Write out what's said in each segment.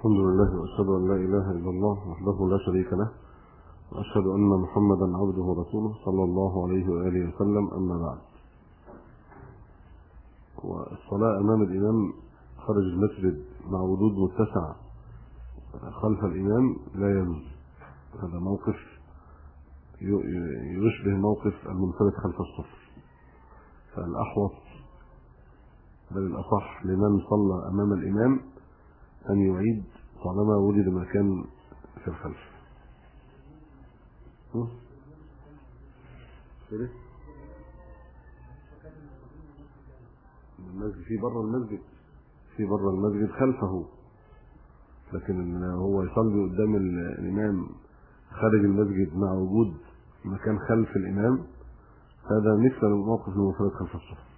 الحمد لله وأشهد أن لا إله إلا الله وحده لا شريك له، وأشهد أن محمدا عبده ورسوله صلى الله عليه وآله وسلم. أما بعد، والصلاة أمام الإمام خارج المسجد مع وجود متسع خلف الإمام لا يجوز. هذا موقف يشبه موقف المنفرد خلف الصف، فالأحوط بل الأصح لمن صلى أمام الإمام أن يعيد طالما وجد مكان في الخلف. المسجد في بره المسجد خلفه، لكن هو يصلي قدام الإمام خارج المسجد مع وجود مكان خلف الإمام، هذا مثل الموقف المنفرد خلف الصف.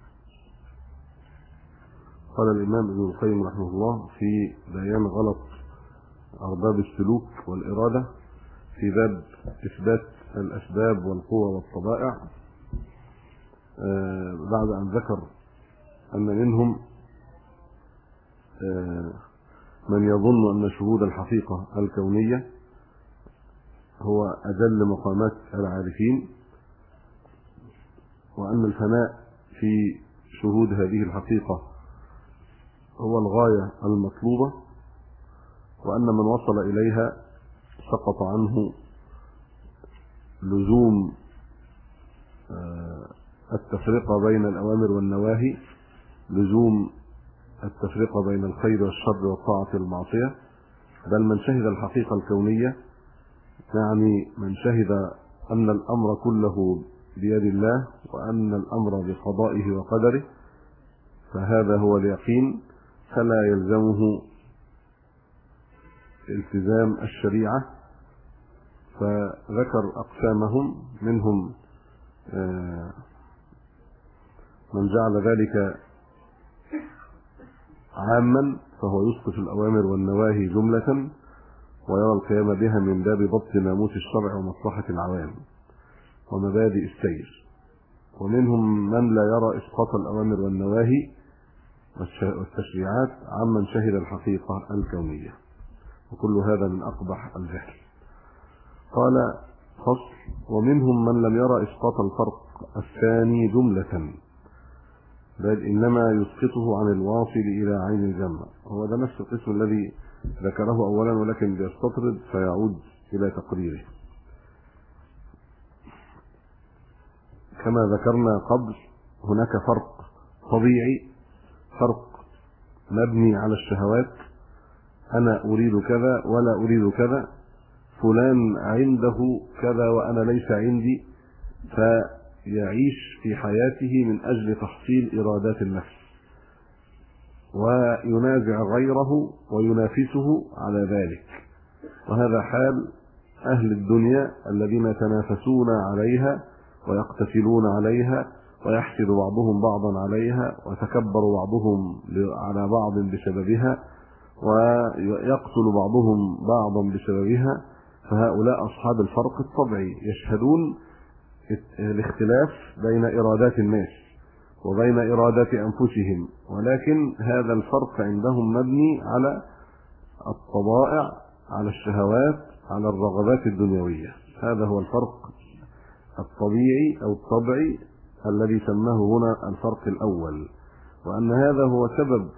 قال الإمام ابن القيم رحمه الله في بيان غلط أرباب السلوك والإرادة في باب إثبات الأسباب والقوى والطبائع، بعد أن ذكر أن منهم من يظن أن شهود الحقيقة الكونية هو أجل مقامات العارفين، وأن الفناء في شهود هذه الحقيقة هو الغاية المطلوبة، وأن من وصل إليها سقط عنه لزوم التفرقة بين الأوامر والنواهي، لزوم التفرقة بين الخير والشر والطاعة والمعصية، بل من شهد الحقيقة الكونية يعني من شهد أن الأمر كله بيد الله وأن الأمر بقضائه وقدره، فهذا هو اليقين، فلا يلزمه التزام الشريعة. فذكر أقسامهم، منهم من جعل ذلك عاما فهو يسقط الأوامر والنواهي جملة ويرى القيام بها من باب ضبط ناموس الشرع ومصلحة العوام ومبادئ السير، ومنهم من لا يرى إسقاط الأوامر والنواهي والتشريعات عمن شهد الحقيقة الكونية، وكل هذا من أقبح الجهل. قال فصل: ومنهم من لم يرى إسقاط الفرق الثاني جملة، بل إنما يسقطه عن الواصل إلى عين الجمع. هو ده نفس القسم الذي ذكره أولا، ولكن بيستطرد فيعود إلى تقريره. كما ذكرنا قبل، هناك فرق طبيعي، فرق مبني على الشهوات، أنا أريد كذا ولا أريد كذا، فلان عنده كذا وأنا ليس عندي، فيعيش في حياته من أجل تحصيل إرادات النفس وينازع غيره وينافسه على ذلك. وهذا حال أهل الدنيا الذين يتنافسون عليها ويقتتلون عليها ويحسد بعضهم بعضا عليها ويتكبر بعضهم على بعض بسببها ويقتل بعضهم بعضا بسببها. فهؤلاء أصحاب الفرق الطبيعي يشهدون الاختلاف بين إرادات الناس وبين إرادات أنفسهم، ولكن هذا الفرق عندهم مبني على الطبائع، على الشهوات، على الرغبات الدنيوية. هذا هو الفرق الطبيعي أو الطبيعي الذي سماه هنا الفرق الأول، وأن هذا هو سبب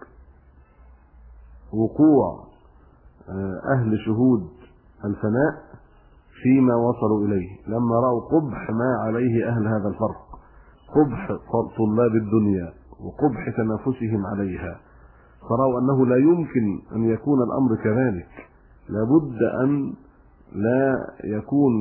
وقوع أهل شهود الفناء فيما وصلوا إليه، لما رأوا قبح ما عليه أهل هذا الفرق، قبح طلاب الدنيا وقبح تنافسهم عليها، فرأوا أنه لا يمكن أن يكون الأمر كذلك، لابد أن لا يكون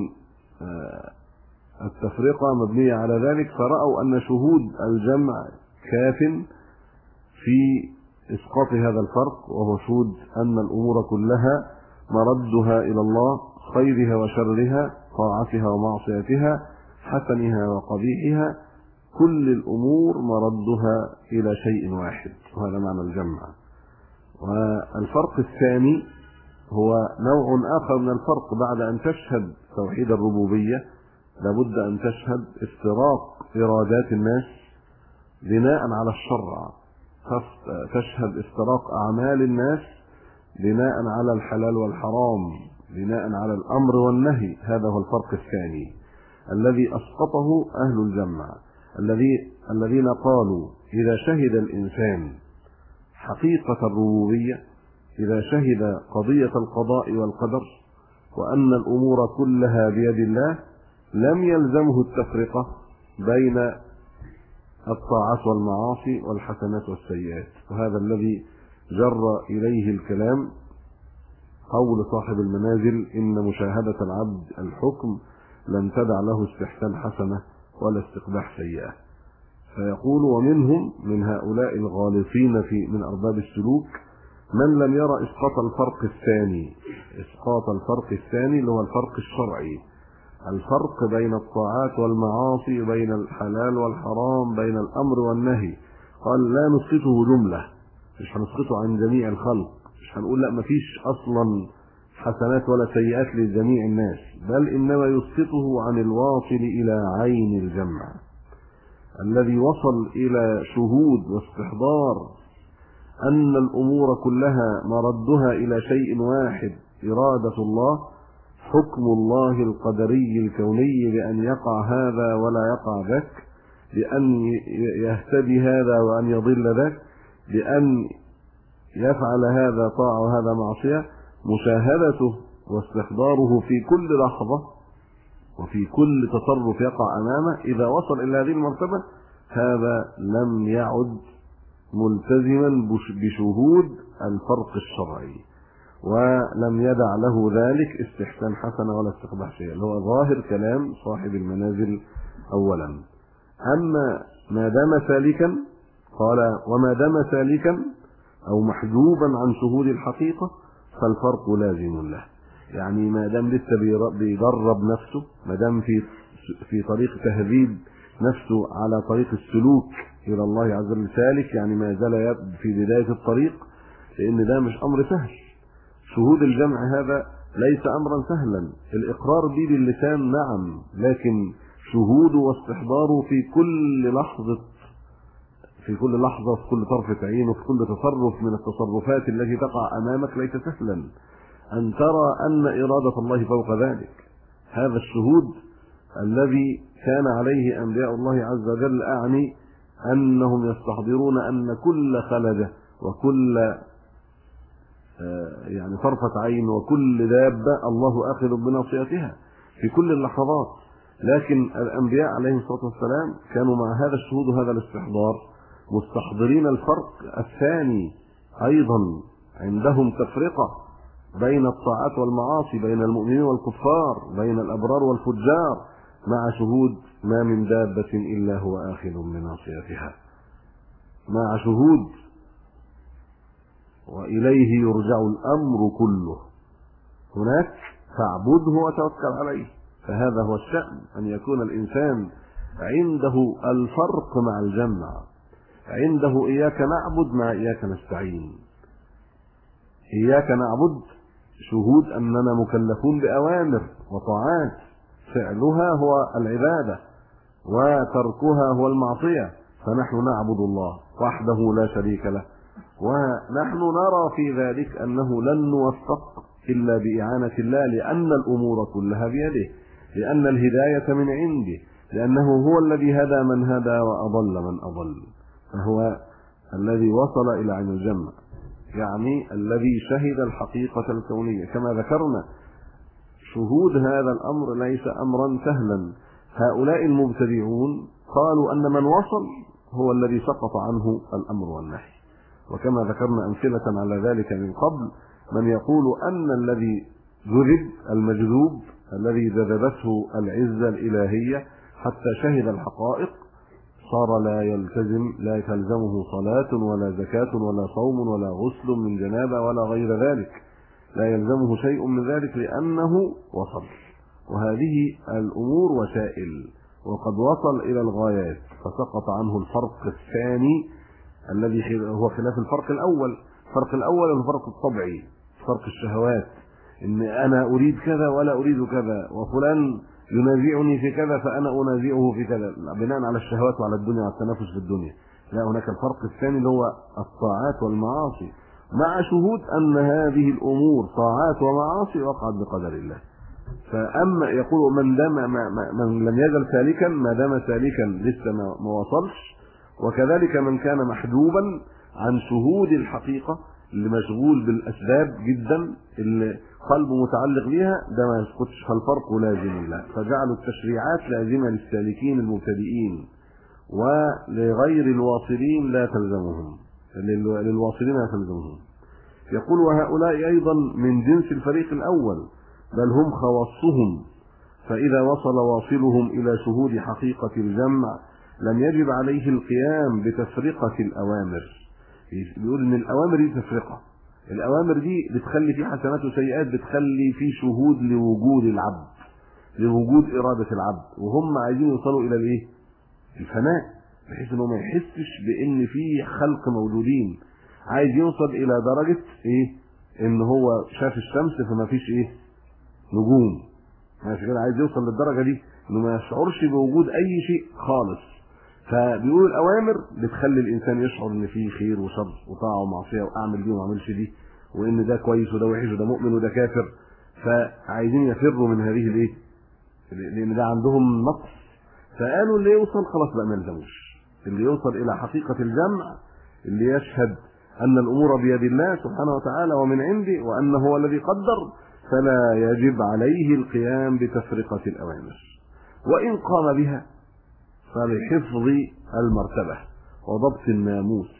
التفرقة مبنية على ذلك، فرأوا أن شهود الجمع كاف في إسقاط هذا الفرق، وهو شهود أن الأمور كلها مردها إلى الله، خيرها وشرها، طاعتها ومعصيتها، حسنها وقبيحها، كل الأمور مردها إلى شيء واحد، وهذا معنى الجمع. والفرق الثاني هو نوع آخر من الفرق، بعد أن تشهد توحيد الربوبية لابد أن تشهد افتراق إرادات الناس بناء على الشرع، تشهد افتراق أعمال الناس بناء على الحلال والحرام، بناء على الأمر والنهي. هذا هو الفرق الثاني الذي أسقطه أهل الجمع، الذين قالوا إذا شهد الإنسان حقيقة الربوبية، إذا شهد قضية القضاء والقدر وأن الأمور كلها بيد الله، لم يلزمه التفرقة بين الطاعات والمعاصي والحسنات والسيئات. وهذا الذي جر إليه الكلام قول صاحب المنازل: إن مشاهدة العبد الحكم لم تدع له استحسان حسنة ولا استقباح سيئة. فيقول: ومنهم من هؤلاء الغالطين من أرباب السلوك من لم يرى إسقاط الفرق الثاني اللي هو الفرق الشرعي، الفرق بين الطاعات والمعاصي، بين الحلال والحرام، بين الأمر والنهي. قال: لا نسقطه جملة، مش هنسقطه عن جميع الخلق، مش هنقول لا مفيش أصلا حسنات ولا سيئات لجميع الناس، بل إنما يسقطه عن الواصل إلى عين الجمع، الذي وصل إلى شهود واستحضار أن الأمور كلها مردها إلى شيء واحد: إرادة الله، حكم الله القدري الكوني بأن يقع هذا ولا يقع ذاك، بأن يهتدي هذا وأن يضل ذاك، بأن يفعل هذا طاعة وهذا معصية. مشاهدته واستحضاره في كل لحظة وفي كل تصرف يقع أمامه، إذا وصل إلى هذه المرتبة هذا لم يعد ملتزما بشهود الفرق الشرعي، ولم يدع له ذلك استحسان حسنة ولا استقباح شيء، اللي هو ظاهر كلام صاحب المنازل أولا. أما ما دام سالكا، قال: وما دام سالكا أو محجوبا عن شهود الحقيقة فالفرق لازم له. يعني ما دام لسه بيدرب نفسه، ما دام في طريق تهذيب نفسه على طريق السلوك إلى الله عز وجل سالك، يعني ما زال في بداية الطريق، لأن ده مش أمر سهل. شهود الجمع هذا ليس أمرا سهلا، الإقرار به باللسان نعم، لكن شهوده واستحضاره في كل لحظة وفي كل طرفة عين وفي كل تصرف من التصرفات التي تقع أمامك ليس سهلا. أن ترى أن إرادة الله فوق ذلك، هذا الشهود الذي كان عليه أنبياء الله عز وجل، أعني أنهم يستحضرون أن كل خلدة وكل يعني طرفة عين وكل دابة الله آخذ بناصيتها في كل اللحظات. لكن الأنبياء عليهم الصلاة والسلام كانوا مع هذا الشهود وهذا الاستحضار مستحضرين الفرق الثاني أيضا. عندهم تفرقة بين الطاعات والمعاصي، بين المؤمنين والكفار، بين الأبرار والفجار، مع شهود ما من دابة إلا هو آخذ بناصيتها، مع شهود وإليه يرجع الأمر كله. هناك فاعبده وتوكل عليه. فهذا هو الشأن، أن يكون الإنسان عنده الفرق مع الجمع، عنده إياك نعبد مع إياك نستعين. إياك نعبد شهود أننا مكلفون بأوامر وطاعات، فعلها هو العبادة وتركها هو المعصية، فنحن نعبد الله وحده لا شريك له، ونحن نرى في ذلك أنه لن نوفق إلا بإعانة الله، لأن الأمور كلها بيده، لأن الهداية من عنده، لأنه هو الذي هدى من هدى وأضل من أضل، فهو الذي وصل إلى عين الجمع، يعني الذي شهد الحقيقة الكونية. كما ذكرنا شهود هذا الأمر ليس أمرا سهلا. هؤلاء المبتدعون قالوا أن من وصل هو الذي سقط عنه الأمر والنهي، وكما ذكرنا أمثلة على ذلك من قبل، من يقول أن الذي جذب المجذوب الذي جذبته العزة الإلهية حتى شهد الحقائق صار لا تلزمه صلاة ولا زكاة ولا صوم ولا غسل من جنابة ولا غير ذلك، لا يلزمه شيء من ذلك لأنه وصل. وهذه الأمور وسائل، وقد وصل إلى الغايات فسقط عنه الفرق الثاني الذي هو خلاف الفرق الأول. الفرق الأول هو الفرق الطبعي، فرق الشهوات، إن أنا أريد كذا ولا أريد كذا، وفلان ينازعني في كذا فأنا أنازعه في كذا، بناء على الشهوات وعلى الدنيا والتنافس في الدنيا. لا، هناك الفرق الثاني اللي هو الطاعات والمعاصي، مع شهود أن هذه الأمور طاعات ومعاصي وقعت بقدر الله. فأما يقول من لم يزل سالكا ما دام سالكا لسه ما وصلش، وكذلك من كان محجوبا عن شهود الحقيقة اللي مشغول بالأسباب جدا اللي قلبه متعلق بها، ده ما يسقطش، فالفرق لازم له. فجعلوا التشريعات لازمة للسالكين المبتدئين، ولغير الواصلين لا تلزمهم، للواصلين لا تلزمهم. يقول وهؤلاء أيضا من جنس الفريق الأول، بل هم خواصهم، فإذا وصل واصلهم إلى شهود حقيقة الجمع لم يجب عليه القيام بتفرقة الأوامر. بيقول إن الأوامر دي تفرقة، الأوامر دي بتخلي في حسنات وسيئات، بتخلي في شهود لوجود العبد، لوجود إرادة العبد، وهم عايزين يوصلوا إلى الإيه؟ الفناء، بحيث إنه ما يحسش بإن في خلق موجودين. عايز يوصل إلى درجة إيه؟ إن هو شاف الشمس فما فيش إيه؟ نجوم. ماشي كده، عايز يوصل للدرجة دي إنه ما يشعرش بوجود أي شيء خالص. فبيقول الأوامر بتخلي الإنسان يشعر إن فيه خير وشر وطاعة ومعصية، وأعمل دي وما أعملش دي، وإن ده كويس وده وحش وده مؤمن وده كافر. فعايزين يفروا من هذه الإيه؟ لأن ده عندهم نقص. فقالوا اللي يوصل خلاص بقى ما يلزموش، اللي يوصل إلى حقيقة الجمع، اللي يشهد أن الأمور بيد الله سبحانه وتعالى ومن عنده، وأنه هو الذي قدر، فلا يجب عليه القيام بتفرقة الأوامر، وإن قام بها فلحفظ المرتبة وضبط الناموس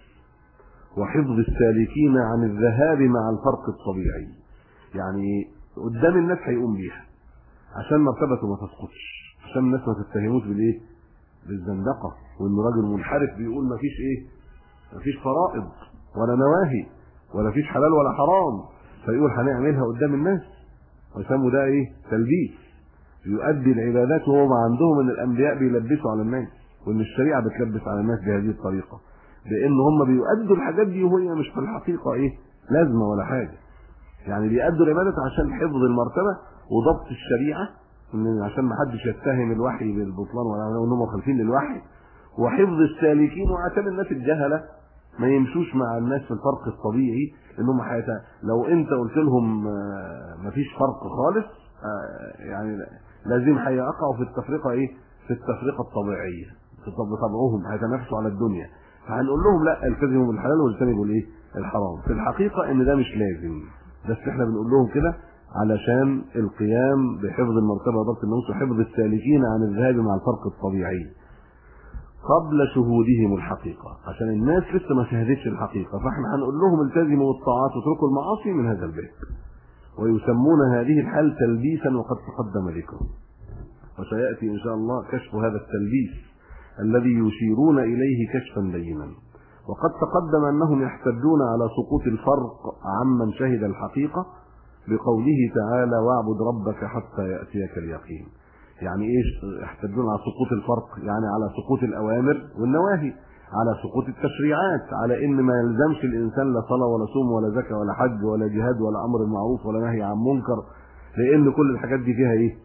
وحفظ السالكين عن الذهاب مع الفرق الطبيعي. يعني قدام الناس هيقوم بيها عشان مرتبته ما تسقطش، عشان الناس ما تتهموش بالايه؟ بالزندقة، وانه راجل منحرف بيقول ما فيش ايه؟ ما فيش فرائض ولا نواهي ولا فيش حلال ولا حرام، فيقول هنعملها قدام الناس، ويسموا ده ايه؟ تلبيس. يؤدي العبادات وهو ما عندهم ان الانبياء بيلبسوا على الناس، وان الشريعه بتلبس على الناس بهذه الطريقه، لان هم بيؤدوا الحاجات دي وهي مش في الحقيقه ايه؟ لازمه ولا حاجه. يعني بيؤدوا العبادات عشان حفظ المرتبه وضبط الشريعه، عشان ما حدش يتهم الوحي بالبطلان ولا انهم مخالفين للوحي، وحفظ السالكين، وعشان الناس الجهله ما يمشوش مع الناس في الفرق الطبيعي، انهم لو انت قلت لهم ما فيش فرق خالص، يعني لازم هيقعوا في التفرقه ايه؟ في التفرقه الطبيعيه، بطبعهم هيتنافسوا على الدنيا. فهنقول لهم لا، التزموا بالحلال واجتنبوا الايه؟ الحرام. في الحقيقه ان ده مش لازم، بس احنا بنقول لهم كده علشان القيام بحفظ المرتبه وضبط النفس وحفظ السالكين عن الذهاب مع الفرق الطبيعي قبل شهودهم الحقيقه، عشان الناس لسه ما شهدتش الحقيقه. فاحنا هنقول لهم التزموا الطاعات واتركوا المعاصي من هذا الباب، ويسمون هذه الحال تلبيسا، وقد تقدم ذكره، وسيأتي إن شاء الله كشف هذا التلبيس الذي يشيرون إليه كشفا بينا. وقد تقدم أنهم يحتجون على سقوط الفرق عمن شهد الحقيقة بقوله تعالى واعبد ربك حتى يأتيك اليقين. يعني إيش يحتجون على سقوط الفرق؟ يعني على سقوط الأوامر والنواهي، على سقوط التشريعات، على ان ما يلزمش الانسان لا صلاه ولا صوم ولا زكاه ولا حج ولا جهاد ولا امر بالمعروف ولا نهي عن منكر، لان كل الحاجات دي فيها ايه؟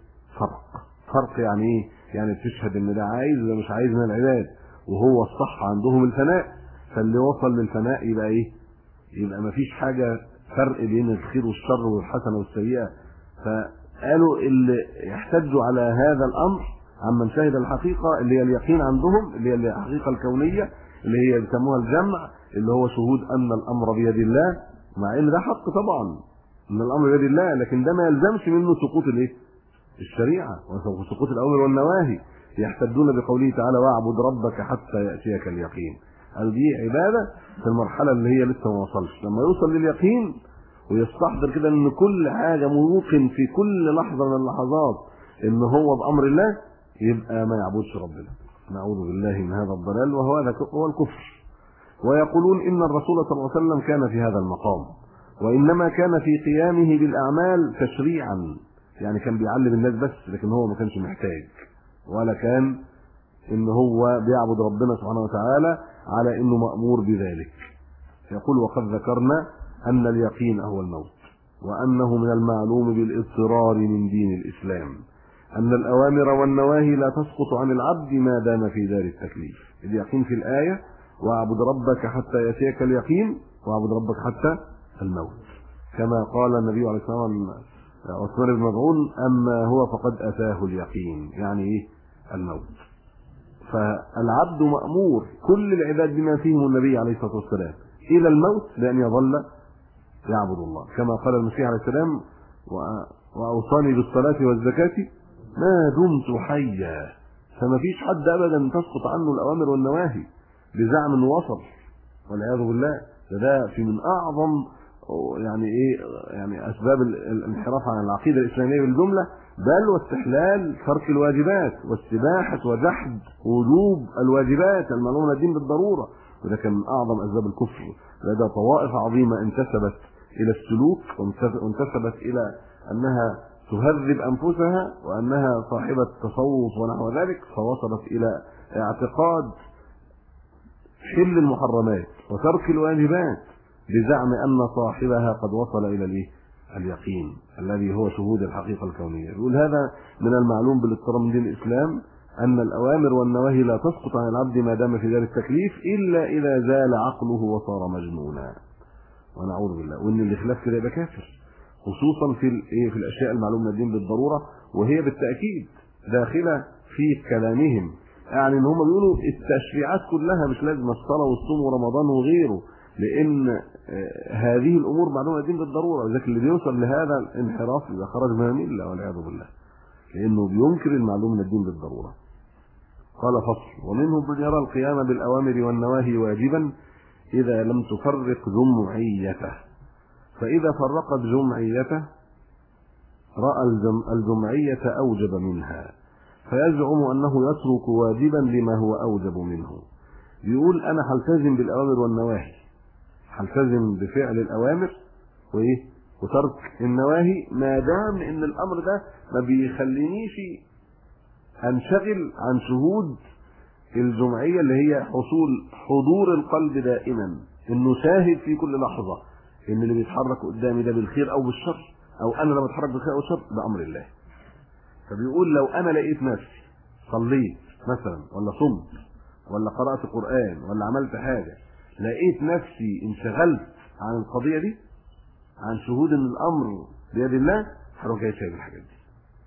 فرق. يعني ايه؟ يعني تشهد ان ده عايز وده مش عايز من العباد، وهو الصح عندهم الفناء، فاللي وصل للفناء يبقى ايه؟ يبقى ما فيش حاجه فرق بين الخير والشر والحسنه والسيئه. فقالوا اللي يحتجوا على هذا الامر عمن شهد الحقيقه اللي هي اليقين عندهم، اللي هي الحقيقه الكونيه اللي هي بيسموها الجمع، اللي هو شهود ان الامر بيد الله، مع ان ده حق طبعا ان الامر بيد الله، لكن ده ما يلزمش منه سقوط الايه؟ الشريعه وسقوط الاوامر والنواهي. يحتجون بقوله تعالى واعبد ربك حتى ياتيك اليقين. قال دي عباده في المرحله اللي هي لسه ما وصلش. لما يوصل لليقين ويستحضر كده ان كل حاجه موقن في كل لحظه من اللحظات ان هو بامر الله، يبقى ما يعبدش ربنا. نعوذ بالله من هذا الضلال، وهو هو الكفر. ويقولون ان الرسول صلى الله عليه وسلم كان في هذا المقام، وانما كان في قيامه بالاعمال تشريعا، يعني كان بيعلم الناس بس، لكن هو ما كانش محتاج، ولا كان ان هو بيعبد ربنا سبحانه وتعالى على انه مأمور بذلك. يقول وقد ذكرنا ان اليقين هو الموت، وانه من المعلوم بالاضطرار من دين الاسلام أن الأوامر والنواهي لا تسقط عن العبد ما دام في دار التكليف. اليقين في الآية واعبد ربك حتى يأتيك اليقين، واعبد ربك حتى الموت، كما قال النبي عليه الصلاة والسلام عثمان بن مظعون: أما هو فقد أتاه اليقين، يعني إيه؟ الموت. فالعبد مأمور كل العباد بما فيهم النبي عليه الصلاة والسلام إلى الموت بأن يظل يعبد الله، كما قال المسيح عليه السلام: وأوصاني بالصلاة والزكاة ما دمت حيا. فما فيش حد أبدا تسقط عنه الأوامر والنواهي بزعم انه وصل، والعياذ بالله. ده في من أعظم يعني أسباب الانحراف عن العقيدة الإسلامية بالجملة، بل واستحلال ترك الواجبات واستباحة وجحد وجوب الواجبات المعلومة الدين بالضرورة. وده كان من أعظم أسباب الكفر لدى طوائف عظيمة انتسبت إلى السلوك وانتسبت إلى أنها تهذب أنفسها وأنها صاحبة تصوف ونحو ذلك، فوصلت إلى اعتقاد حل المحرمات وترك الواجبات بزعم أن صاحبها قد وصل إلى اليقين الذي هو شهود الحقيقة الكونية. يقول: هذا من المعلوم بالاضطرار من دين الإسلام أن الأوامر والنواهي لا تسقط عن العبد ما دام في ذلك التكليف إلا إذا زال عقله وصار مجنونا، ونعوذ بالله. وإن اللي خلاف كده يبقى كافر، خصوصا في الأشياء المعلومة من الدين بالضرورة، وهي بالتأكيد داخلة في كلامهم. يعني ان هم بيقولوا التشريعات كلها مش لازم الصلاة والصوم ورمضان وغيره، لأن هذه الأمور معلومة الدين بالضرورة. وذلك اللي بيوصل لهذا الانحراف إذا خرج من الملة والعياذ بالله، لأنه بينكر المعلومة من الدين بالضرورة. قال: فصل: ومنهم من يرى القيام بالأوامر والنواهي واجبا إذا لم تفرق جمعيته، فإذا فرقت جمعيته رأى الجمعية أوجب منها، فيزعم أنه يترك واجبا لما هو أوجب منه. يقول: أنا هلتزم بالأوامر والنواهي، هلتزم بفعل الأوامر وترك النواهي ما دام إن الأمر ده ما بيخلينيش أنشغل عن شهود الجمعية اللي هي حضور القلب دائما، إنه شاهد في كل لحظة إن اللي بيتحرك قدامي ده بالخير أو بالشر، أو أنا لما أتحرك بالخير أو بالشر بأمر الله. فبيقول: لو أنا لقيت نفسي صليت مثلا ولا صمت ولا قرأت القرآن ولا عملت حاجة، لقيت نفسي انشغلت عن القضية دي، عن شهود ان الامر بيد الله، هروح جاي سايب الحاجات دي.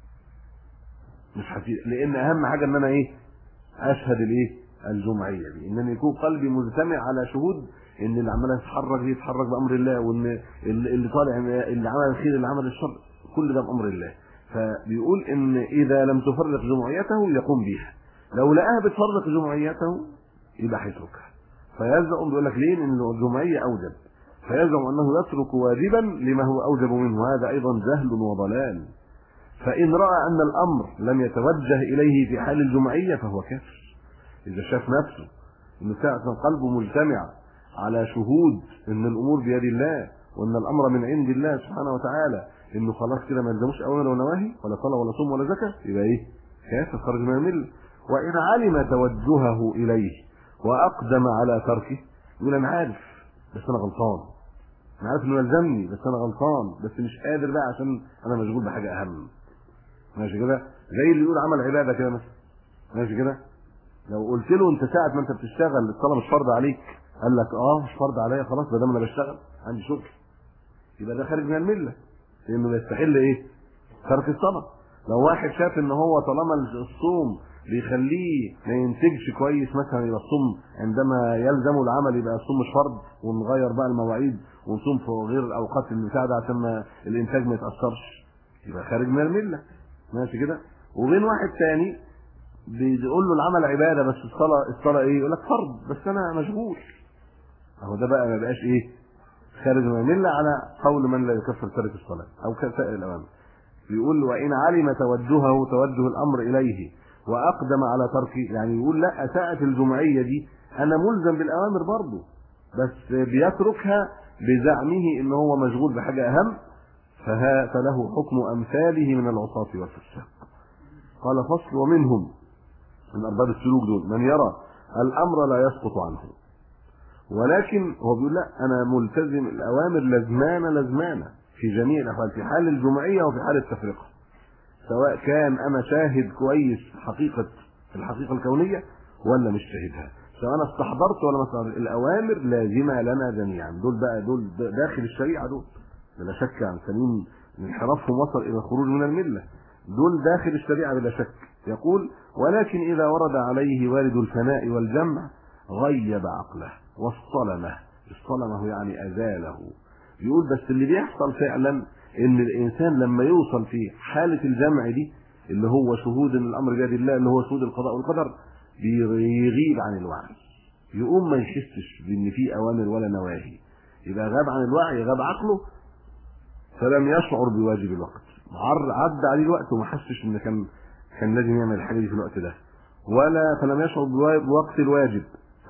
مش لان اهم حاجة ان انا اشهد الجمعية دي، ان يكون قلبي مجتمع على شهود ان اللي عمال يتحرك دي يتحرك بامر الله، وان اللي طالع اللي عمل الخير اللي عمل الشر كل ده بامر الله. فبيقول ان اذا لم تفرق جمعيته يقوم بها، لو لقاها بتفرق جمعيته يبقى هيتركها. فيزعم، بيقول لك ليه؟ ان الجمعية اوجب، فيزعم انه يترك واجبا لما هو اوجب منه. هذا ايضا جهل وضلال. فان راى ان الامر لم يتوجه اليه في حال الجمعية فهو كافر. اذا شاف نفسه انه ساعة قلبه مجتمع على شهود ان الامور بيد الله وان الامر من عند الله سبحانه وتعالى، انه خلاص كده ما يلزموش اوامر ونواهي ولا صلاة ولا صوم ولا زكاة، يبقى كافر خرج من المله. وان علم توجهه اليه واقدم على تركه، يقول: انا عارف بس انا غلطان، انا عارف انه يلزمني بس انا غلطان، بس مش قادر بقى عشان انا مشغول بحاجه اهم. ماشي كده؟ زي اللي يقول عمل عباده كده مثلا، ماشي كده؟ لو قلت له انت ساعه ما انت بتشتغل الصلاه مش فرض عليك، قال لك مش فرض عليا، خلاص ما دام انا بشتغل عندي شغل، يبقى ده خارج من المله، لانه يستحل ترك الصلاه. لو واحد شاف ان هو طالما الصوم بيخليه ما ينتجش كويس مثلا، يبقى الصوم عندما يلزمه العمل يبقى الصوم مش فرض، ونغير بقى المواعيد ونصوم في غير الاوقات المساعده عشان الانتاج ما يتاثرش، يبقى خارج من المله. ماشي كده؟ وبين واحد تاني بيقول له العمل عباده بس الصلاه يقول لك فرض بس انا مشغول، اهو ده بقى ما بقاش خارج من المله على قول من لا يكفر ترك الصلاه او كسائر الاوامر. بيقول: وان علم توجه الامر اليه واقدم على تركه، يعني يقول لا، ساعة الجمعية دي انا ملزم بالاوامر برضه، بس بيتركها بزعمه ان هو مشغول بحاجة اهم، فله حكم امثاله من العصاة والفساق. قال: فصل: ومنهم من ارباب السلوك دول من يرى الامر لا يسقط عنه، ولكن هو بيقول لا، انا ملتزم الاوامر لزمانه في جميع الاحوال، في حال الجمعية وفي حال التفرقة، سواء كان انا شاهد كويس في الحقيقة الكونية ولا مش شاهدها، سواء انا استحضرت ولا ما استحضرت، الاوامر لازمه لنا جميعا. دول داخل الشريعه، دول بلا شك عن سليم انحرافهم وصل الى الخروج من المله، دول داخل الشريعه بلا شك. يقول: ولكن اذا ورد عليه وارد الفناء والجمع غيب عقله واصطلمه. اصطلمه يعني ازاله. يقول بس اللي بيحصل فعلا ان الانسان لما يوصل في حاله الجمع دي، اللي هو شهود ان الامر بيد الله، اللي هو شهود القضاء والقدر، بيغيب عن الوعي، يقوم ما يحسش بان في اوامر ولا نواهي، يبقى غاب عن الوعي، غاب عقله، فلم يشعر بواجب الوقت. عدى عليه الوقت وما حسش ان كان لازم يعمل الحاجه دي في الوقت ده، ولا فلم يشعر بوقت الواجب،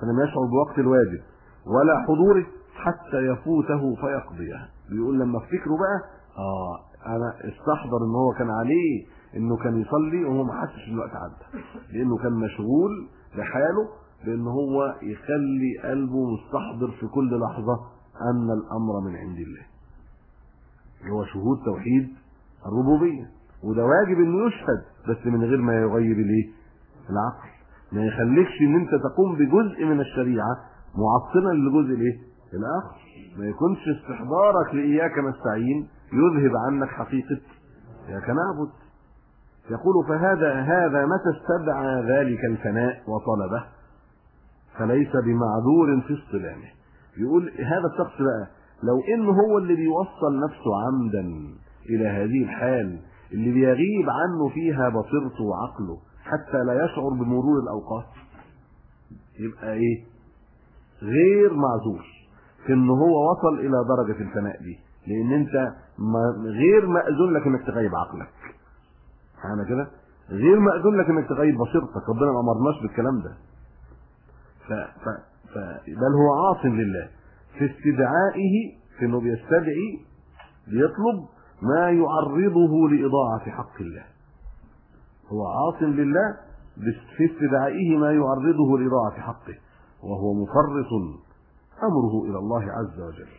ولا حضوره حتى يفوته فيقضيها. بيقول لما افتكره بقى انا استحضر ان هو كان عليه انه كان يصلي وهو ما حسش الوقت عدى، لانه كان مشغول بحاله، لان هو يخلي قلبه مستحضر في كل لحظه ان الامر من عند الله، اللي هو شهود توحيد الربوبيه. وده واجب انه يشهد، بس من غير ما يغيب العقل، ما يخليكش ان انت تقوم بجزء من الشريعه معطلا لجزء الاخر، ما يكونش استحضارك لاياك نستعين يذهب عنك حقيقه اياك نعبد. يقول: فهذا متى استدعى ذلك الفناء وطلبه فليس بمعذور في اصطلامه. يقول هذا الشخص بقى لو انه هو اللي بيوصل نفسه عمدا الى هذه الحال اللي بيغيب عنه فيها بصيرته وعقله حتى لا يشعر بمرور الاوقات، يبقى غير معذور في ان هو وصل الى درجه الفناء دي، لان انت غير مأذون لك انك تغيب عقلك، معنى كده غير مأذون لك انك تغيب بصيرتك، ربنا ما امرناش بالكلام ده. بل هو عاص لله في استدعائه، في انه بيستدعي بيطلب ما يعرضه لإضاعة حق الله. هو عاص لله في استدعائه ما يعرضه لإضاعة حقه، وهو مفرط أمره إلى الله عز وجل.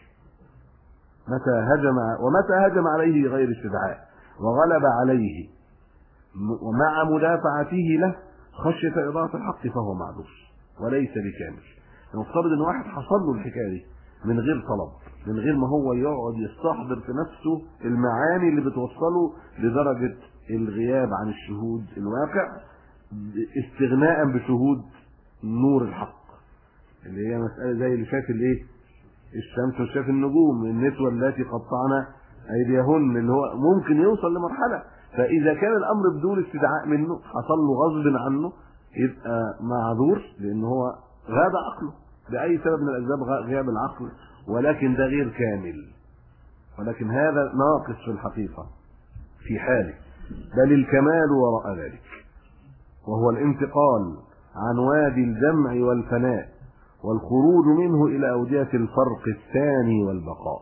ومتى هجم عليه غير استدعاء وغلب عليه ومع مدافعته له خشية إضاعة الحق فهو معذور وليس بكامل. نفترض ان واحد حصل له الحكايه دي من غير طلب، من غير ما هو يقعد يستحضر في نفسه المعاني اللي بتوصله لدرجه الغياب عن الشهود الواقع، استغناء بشهود نور الحق، اللي هي مساله زي اللي شاف الشمس وشاف النجوم، النسوه التي قطعنا ايديهن، اللي هو ممكن يوصل لمرحله. فاذا كان الامر بدون استدعاء منه حصل له غصب عنه، يبقى معذور لان هو غاب عقله بأي سبب من الأسباب، غياب العقل، ولكن ده غير كامل، ولكن هذا ناقص في الحقيقة في حاله، بل الكمال وراء ذلك، وهو الانتقال عن وادي الجمع والفناء والخروج منه إلى أودية الفرق الثاني والبقاء.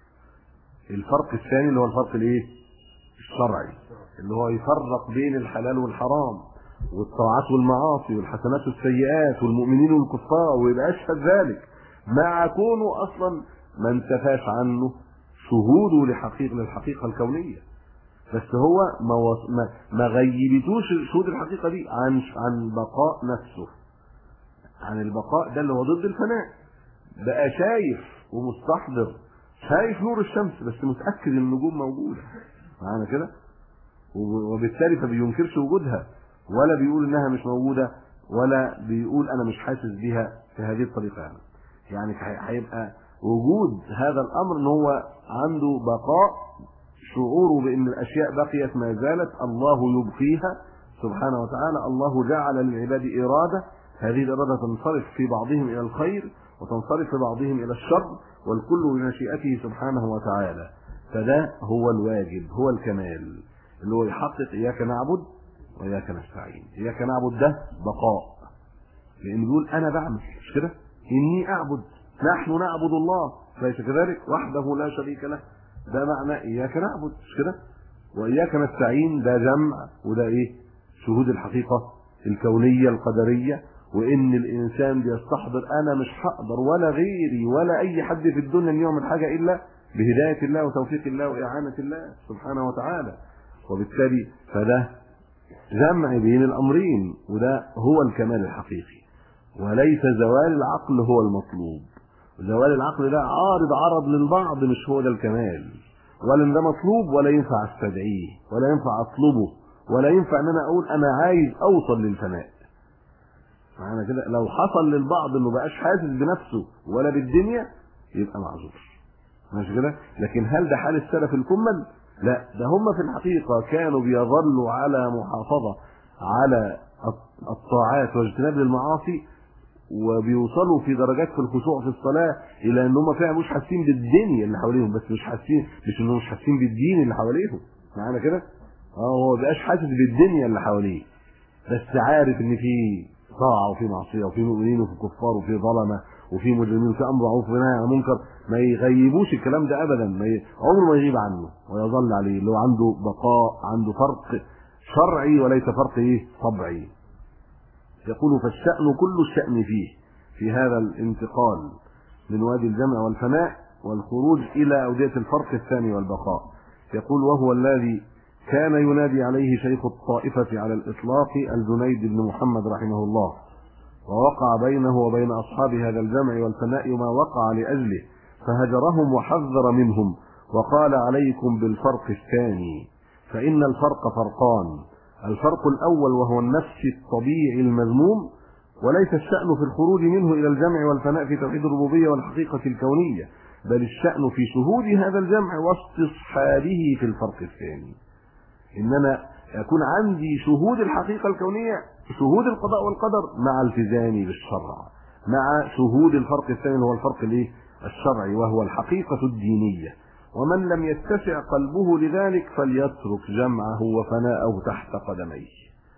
الفرق الثاني اللي هو الفرق الشرعي، اللي هو يفرق بين الحلال والحرام والطاعات والمعاصي والحسنات والسيئات والمؤمنين والكفار، ويبقى اشهد ذلك مع كونه اصلا ما انتفاش عنه شهوده للحقيقه الكونيه، بس هو ما غيبتوش شهود الحقيقه دي عن بقاء نفسه، عن البقاء ده اللي هو ضد الفناء. بقى شايف ومستحضر، شايف نور الشمس بس متاكد ان النجوم موجوده، معنى كده، وبالتالي فبينكرش وجودها ولا بيقول انها مش موجوده ولا بيقول انا مش حاسس بيها في هذه الطريقه. يعني هيبقى وجود هذا الامر ان هو عنده بقاء، شعوره بان الاشياء بقيت ما زالت، الله يبقيها سبحانه وتعالى، الله جعل للعباد اراده، هذه الاراده تنصرف في بعضهم الى الخير وتنصرف في بعضهم الى الشر، والكل بمشيئته سبحانه وتعالى. فده هو الواجب، هو الكمال اللي هو يحقق اياك نعبد وإياك نستعين. إياك نعبد ده بقاء، لأن بيقول أنا بعمل مش كده، إني أعبد، نحن نعبد الله ليس كذلك وحده لا شريك له، ده معنى إياك نعبد مش كده. وإياك نستعين ده جمع، وده شهود الحقيقة الكونية القدرية، وإن الإنسان بيستحضر أنا مش هقدر ولا غيري ولا أي حد في الدنيا أن يعمل حاجة إلا بهداية الله وتوفيق الله وإعانة الله سبحانه وتعالى. وبالتالي فده جمع بين الأمرين، وده هو الكمال الحقيقي. وليس زوال العقل هو المطلوب. زوال العقل ده عرض للبعض، مش هو ده الكمال، ولا ده مطلوب، ولا ينفع استدعيه، ولا ينفع اطلبه، ولا ينفع ان انا اقول انا عايز اوصل للفناء. معنى كده لو حصل للبعض انه بقاش حاسس بنفسه ولا بالدنيا يبقى معذور، ماشي كده. لكن هل ده حال السلف الكمل؟ لا، ده هم في الحقيقه كانوا بيظلوا على محافظه على الطاعات واجتناب المعاصي، وبيوصلوا في درجات في الخشوع في الصلاه الى ان هم فعلا مش حاسين بالدنيا اللي حواليهم، بس مش انهم مش حاسين بالدين اللي حواليهم. معانا كده؟ هو ما بقاش حاسس بالدنيا اللي حواليه، بس عارف ان في طاعه وفي معصيه وفي مؤمنين وفي كفار وفي ظلمه وفي مجرمين وفي امر معروف ونهي عن منكر. ما يغيبوش الكلام ده ابدا، عمره ما يغيب عنه ويظل عليه، اللي هو عنده بقاء، عنده فرق شرعي وليس فرق طبعي. يقول فالشأن كل الشأن فيه، في هذا الانتقال من وادي الجمع والفناء والخروج إلى أودية الفرق الثاني والبقاء. يقول وهو الذي كان ينادي عليه شيخ الطائفة على الإطلاق الجنيد بن محمد رحمه الله، ووقع بينه وبين أصحاب هذا الجمع والفناء ما وقع لأجله، فهجرهم وحذر منهم وقال عليكم بالفرق الثاني، فإن الفرق فرقان: الفرق الأول وهو النفس الطبيعي المذموم، وليس الشأن في الخروج منه إلى الجمع والفناء في توحيد الربوبية والحقيقة الكونية، بل الشأن في شهود هذا الجمع واستصحابه في الفرق الثاني. إن أنا يكون عندي شهود الحقيقة الكونية، شهود القضاء والقدر، مع التزامي بالشرع، مع شهود الفرق الثاني هو الفرق الشرعي وهو الحقيقة الدينية. ومن لم يتسع قلبه لذلك فليترك جمعه وفناءه تحت قدميه،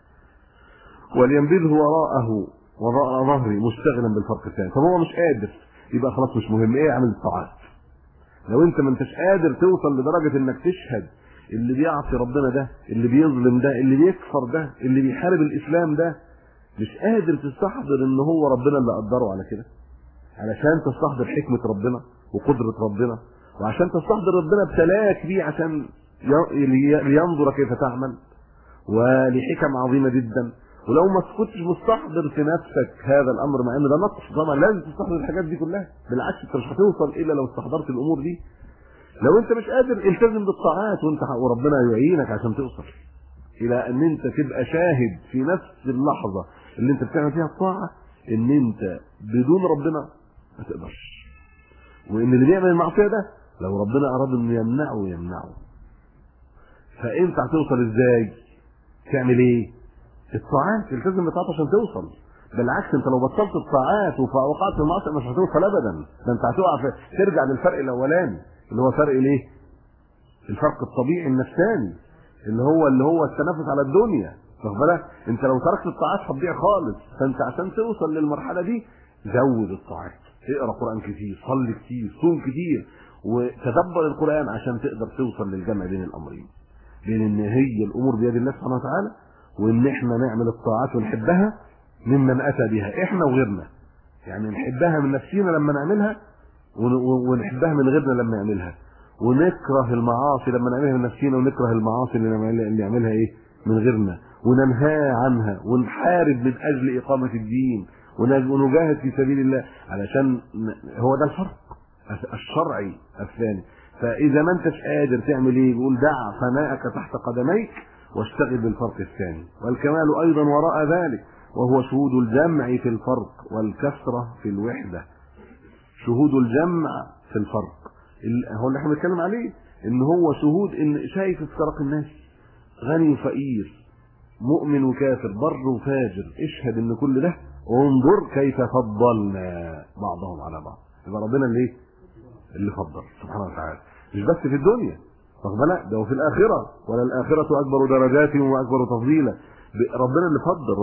ولينبذه وراء ظهره مشتغلا بالفرق الثاني. فهو مش قادر، يبقى خلاص مش مهم ايه اعمل الطاعات. لو انت ما انتش قادر توصل لدرجة انك تشهد اللي بيعصي ربنا ده، اللي بيظلم ده، اللي بيكفر ده، اللي بيحارب الاسلام ده، مش قادر تستحضر ان هو ربنا اللي قدره على كده، علشان تستحضر حكمة ربنا وقدرة ربنا، وعشان تستحضر ربنا ابتلاك بيه عشان لينظر كيف تعمل، ولحكم عظيمة جدا. ولو ما كنتش مستحضر في نفسك هذا الامر، مع ان ده نقص طبعا، لازم تستحضر الحاجات دي كلها، بالعكس انت مش هتوصل الا لو استحضرت الامور دي. لو انت مش قادر التزم بالطاعات وربنا يعينك عشان توصل الى ان انت تبقى شاهد في نفس اللحظة اللي انت بتعمل فيها الطاعة ان انت بدون ربنا ما تقدرش، وان اللي بيعمل المعصية ده لو ربنا اراد انه يمنعه. فانت هتوصل ازاي؟ تعمل ايه؟ الطاعات، التزم بالطاعات عشان توصل. بالعكس انت لو بطلت الطاعات ووقعت في المعصيه مش هتوصل ابدا، ده انت هتقع ترجع للفرق الاولاني اللي هو فرق الايه؟ الفرق الطبيعي النفساني اللي هو التنافس على الدنيا. واخد بالك؟ انت لو تركت الطاعات هتضيع خالص. فانت عشان توصل للمرحله دي زود الطاعات، اقرا قران كتير، صلي كتير، صوم كتير، وتدبر القران عشان تقدر توصل للجمع بين الامرين، بين ان هي الامور بيد الله سبحانه وتعالى، وان احنا نعمل الطاعات ونحبها ممن اتى بها، احنا وغيرنا. يعني نحبها من نفسنا لما نعملها، ونحبها من غيرنا لما نعملها، ونكره المعاصي لما نعملها من نفسنا، ونكره المعاصي اللي نعملها ايه من غيرنا، وننهى عنها، ونحارب من اجل اقامه الدين، ونجاهد في سبيل الله، علشان هو ده الفرق الشرعي الثاني. فاذا ما انتش قادر تعمل ايه؟ بيقول دع فناءك تحت قدميك واشتغل بالفرق الثاني. والكمال ايضا وراء ذلك، وهو شهود الجمع في الفرق والكثرة في الوحدة. شهود الجمع في الفرق هو اللي احنا بنتكلم عليه، ان هو شهود ان شايف افتراق الناس، غني وفقير، مؤمن وكافر، بر وفاجر، اشهد ان كل ده، وانظر كيف فضلنا بعضهم على بعض. يبقى ربنا اللي فضل سبحانه وتعالى، مش بس في الدنيا، واخد بالك؟ ده وفي الاخره، وللآخرة اكبر درجات واكبر تفضيلا. ربنا اللي فضل،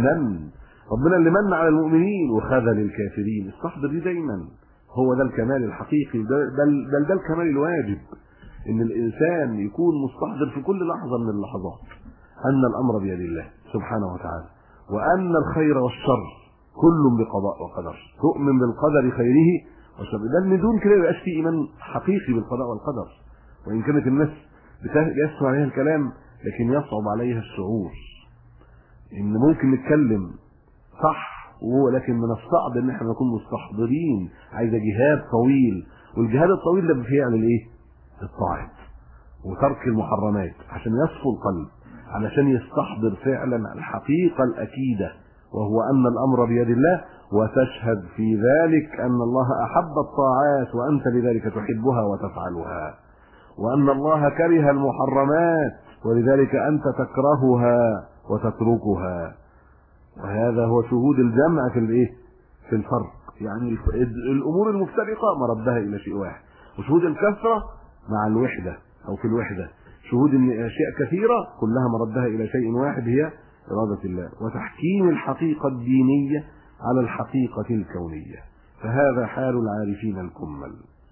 ربنا اللي من على المؤمنين وخذل الكافرين. استحضر دي دايما، هو ده الكمال الحقيقي، ده الكمال الواجب، ان الانسان يكون مستحضر في كل لحظه من اللحظات ان الامر بيد الله سبحانه وتعالى، وان الخير والشر كل بقضاء وقدر. تؤمن بالقدر خيره وشره، ده من دون كده يبقاش في ايمان حقيقي بالقضاء والقدر. وان كانت الناس بيسمع عليها الكلام لكن يصعب عليها الشعور ان ممكن نتكلم صح ولكن من الصعب ان احنا نكون مستحضرين، عايزه جهاد طويل، والجهاد الطويل ده بفعل الايه؟ الطاعات وترك المحرمات عشان يصفو القلب، علشان يستحضر فعلا الحقيقه الاكيده، وهو ان الامر بيد الله، وتشهد في ذلك ان الله احب الطاعات وانت لذلك تحبها وتفعلها، وان الله كره المحرمات ولذلك انت تكرهها وتتركها. وهذا هو شهود الجمع في الايه؟ في الفرق، يعني الامور المفترقه مردها الى شيء واحد، وشهود الكثره مع الوحده او في الوحده، شهود ان اشياء كثيره كلها مردها الى شيء واحد هي اراده الله، وتحكيم الحقيقه الدينيه على الحقيقه الكونيه. فهذا حال العارفين الكمل.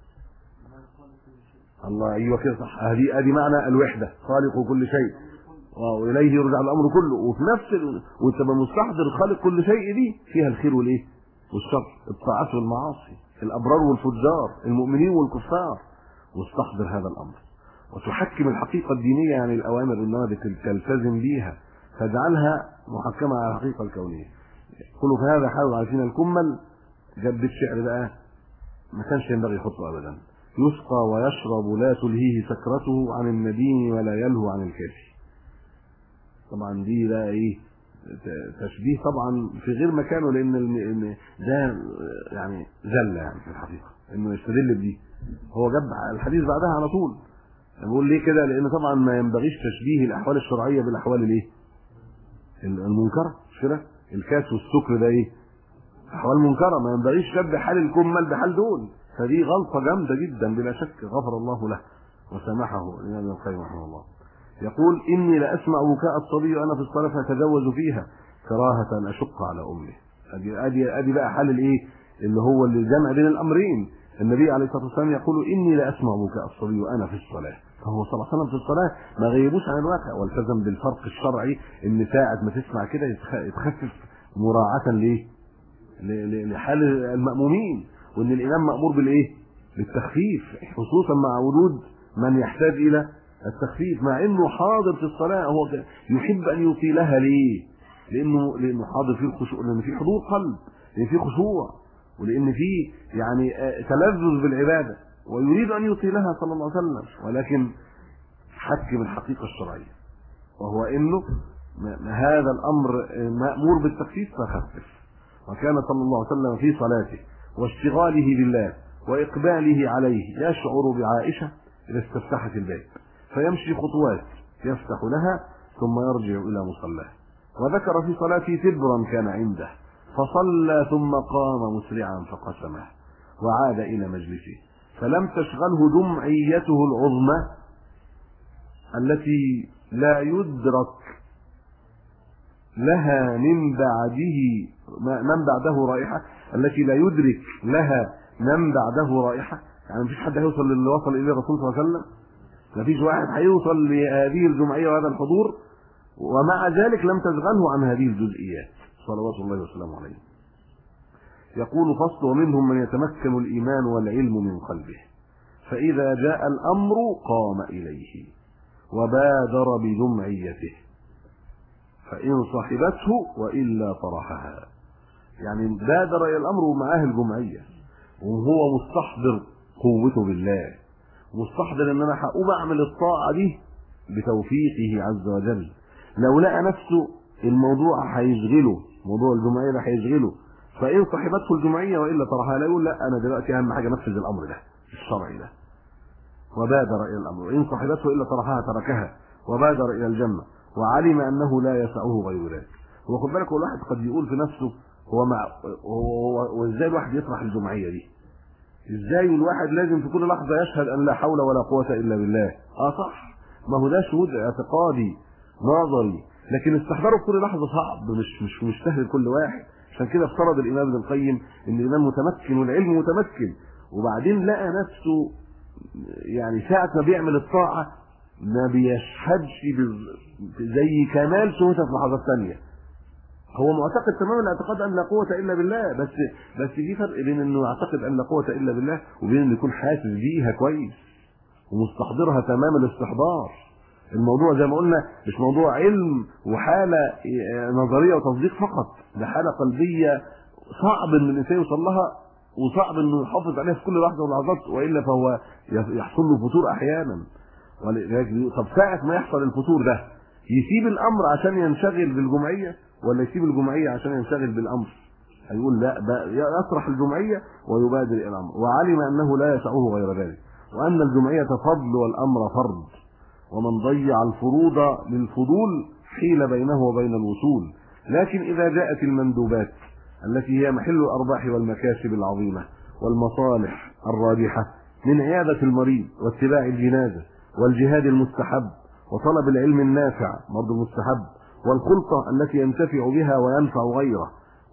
الله، ايوه كده صح، ادي معنى الوحده، خالق كل شيء واليه يرجع الامر كله، وفي نفس وتبقى مستحضر خالق كل شيء دي فيها الخير والايه؟ والشر، الطاعات والمعاصي، الابرار والفجار، المؤمنين والكفار، واستحضر هذا الامر وتحكم الحقيقه الدينيه، يعني الاوامر والنواهي تلتزم بيها، تجعلها محكمه على الحقيقه الكونيه. كله في هذا حال العارفين الكمل. جد الشعر بقى ما كانش ينبغي يحطه ابدا. يسقى ويشرب لا تلهيه سكرته عن الندين ولا يلهو عن الكافي. طبعا دي بقى ايه؟ تشبيه طبعا في غير مكانه، لان ده يعني زله يعني في الحقيقه انه يستدل بدي. هو جاب الحديث بعدها على طول. بقول ليه كده؟ لان طبعا ما ينبغيش تشبيه الاحوال الشرعيه بالاحوال الايه؟ المنكره، مش كده؟ الكاس والسكر ده ايه؟ احوال منكره، ما ينبغيش شبه حال الكمل بحال دول، فدي غلطه جامده جدا بلا شك، غفر الله له وسامحه الامام ابن القيم رحمه الله. يقول: اني لاسمع بكاء الصبي وانا في الصلاه فاتجوز فيها كراهه ان اشق على امه. ادي بقى حال الايه؟ اللي هو الجمع بين الامرين. النبي عليه الصلاه والسلام يقول: اني لاسمع بكاء الصبي وانا في الصلاه، فهو صلى الله عليه وسلم في الصلاه ما غيبوش عن الواقع، والتزم بالفرق الشرعي ان ساعه ما تسمع كده يتخفف مراعاه لحال المأمومين، وان الامام مأمور بالايه؟ بالتخفيف، خصوصا مع وجود من يحتاج الى التخفيف، مع انه حاضر في الصلاه، هو يحب ان يطيلها. ليه؟ لانه حاضر فيه الخشوع، لان فيه حضور قلب، لان فيه خشوع، ولان فيه يعني تلذذ بالعباده، ويريد ان يطيلها صلى الله عليه وسلم، ولكن حكم الحقيقه الشرعيه، وهو انه هذا الامر مأمور بالتخفيف فخفف. وكان صلى الله عليه وسلم في صلاته واشتغاله بالله واقباله عليه يشعر بعائشه اذا استفتحت الباب فيمشي خطوات يفتح لها ثم يرجع الى مصلاه. وذكر في صلاته تبرا كان عنده فصلى ثم قام مسرعا فقسمه وعاد الى مجلسه، فلم تشغله دمعيته العظمى التي لا يدرك لها من بعده رائحه، التي لا يدرك لها من بعده رائحه. يعني مفيش حد هيوصل للي وصل اليه الرسول صلى الله عليه وسلم، مفيش واحد هيوصل لهذه الجمعيه وهذا الحضور، ومع ذلك لم تشغله عن هذه الجزئيات صلوات الله وسلامه عليه. يقول: فصل: ومنهم من يتمكن الايمان والعلم من قلبه، فاذا جاء الامر قام اليه وبادر بجمعيته، فإن صحبته وإلا طرحها. يعني بادر إلى الأمر ومعاه الجمعية، وهو مستحضر قوته بالله، مستحضر إن أنا هقوم أعمل الطاعة دي بتوفيقه عز وجل. لو لقى نفسه الموضوع هيشغله، موضوع الجمعية ده هيشغله، فإن صحبته الجمعية وإلا طرحها، لا يقول: لا أنا دلوقتي أهم حاجة نفذ الأمر ده الشرعي ده، وبادر إلى الأمر. إن صحبته إلا طرحها تركها وبادر إلى الجنة، وعلم انه لا يسعه غير ذلك. وخد بالك، هو الواحد قد يقول في نفسه وازاي الواحد يطرح الجمعيه دي؟ ازاي الواحد لازم في كل لحظه يشهد ان لا حول ولا قوه الا بالله؟ صح، ما هو ده شهود اعتقادي نظري، لكن استحضاره في كل لحظه صعب، مش سهل لكل واحد. عشان كده افترض الامام ابن القيم ان الامام متمكن والعلم متمكن، وبعدين لقى نفسه يعني ساعه ما بيعمل الطاعه ما بيشهدش زي كمال شهوته في لحظات ثانيه. هو معتقد تمام الاعتقاد ان لا قوه الا بالله، بس في فرق بين انه يعتقد ان لا قوه الا بالله وبين انه يكون حاسس بيها كويس ومستحضرها تمام الاستحضار. الموضوع زي ما قلنا مش موضوع علم وحاله نظريه وتصديق فقط، ده حاله قلبيه صعب ان الانسان يوصل لها، وصعب انه يحافظ عليها في كل لحظه ولحظات، والا فهو يحصل له فتور احيانا. ولذلك طب ساعه ما يحصل الفتور ده يسيب الامر عشان ينشغل بالجمعيه، ولا يسيب الجمعيه عشان ينشغل بالامر؟ هيقول لا، يطرح الجمعيه ويبادر الى الامر، وعلم انه لا يسعه غير ذلك، وان الجمعيه فضل والامر فرض، ومن ضيع الفروض للفضول حيل بينه وبين الوصول. لكن اذا جاءت المندوبات التي هي محل الارباح والمكاسب العظيمه والمصالح الراجحه من عياده المريض واتباع الجنازه والجهاد المستحب وطلب العلم النافع برضه المستحب والخلطه التي ينتفع بها وينفع غيره،